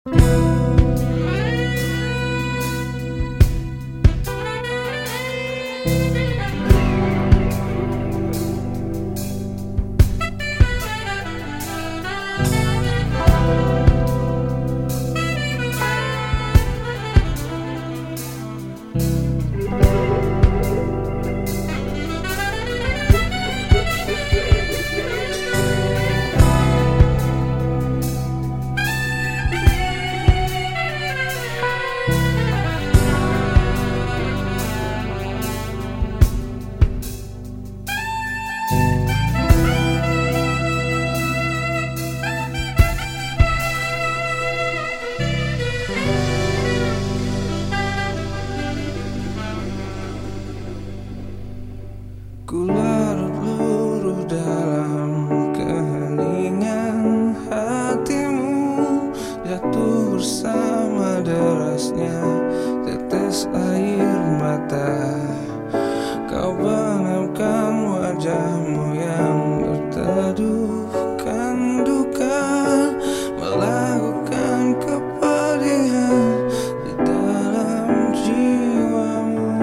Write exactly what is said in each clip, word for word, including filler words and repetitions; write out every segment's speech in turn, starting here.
Ku larut luruh dalam keheningan hatimu, jatuh bersama derasnya tetes air mata. Kau benamkan wajahmu yang berteduhkan duka, melakukan kepedihan di dalam jiwamu.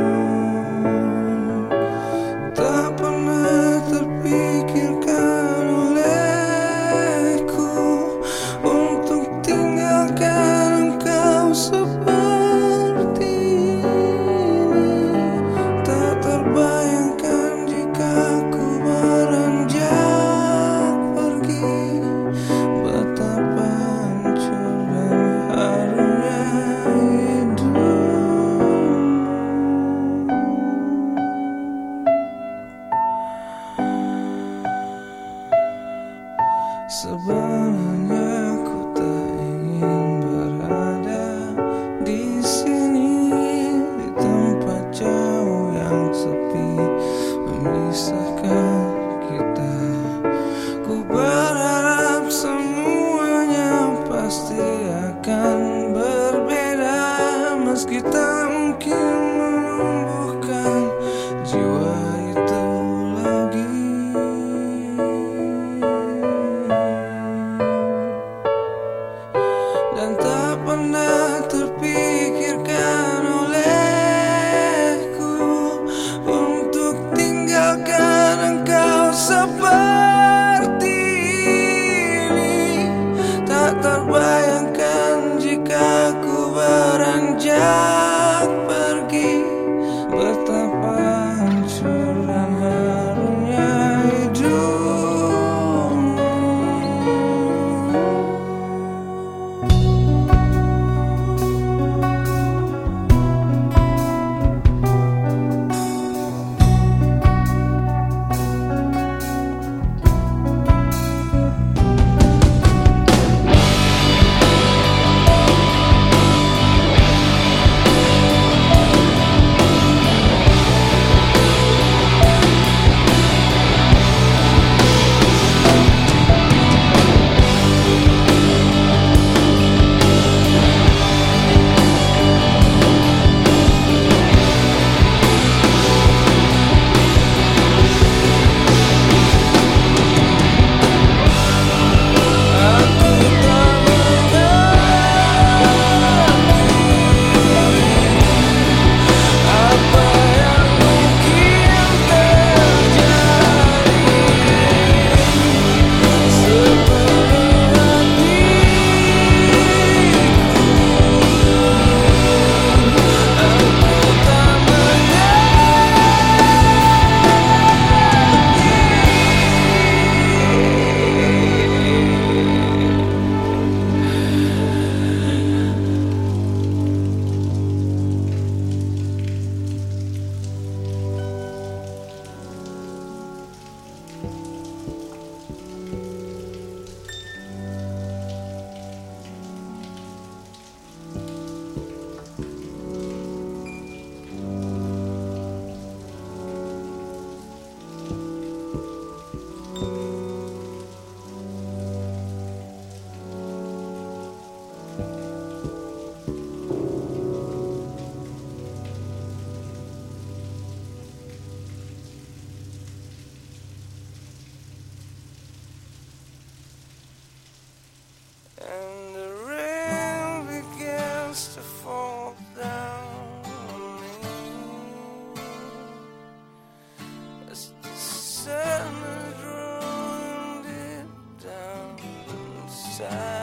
Tak pernah terpikirkan olehku untuk tinggalkan engkau seperti ini. Tak terbayangkan jika ku beranjak pergi, betapa hancur dan harunya hidup. Sebenarnya ku tak ingin berada di sini, di tempat jauh yang sepi memisahkan kita. Ku berharap semuanya pasti akan berbeda, meski tak mungkin menumbuhkan jiwa itu lagi. Dan tak pernah terpikirkan olehku untuk tinggalkan engkau seperti ini. Tak terbayangkan jika ku beranjak pergi, betapa hancur dan harunya hidup. sayang.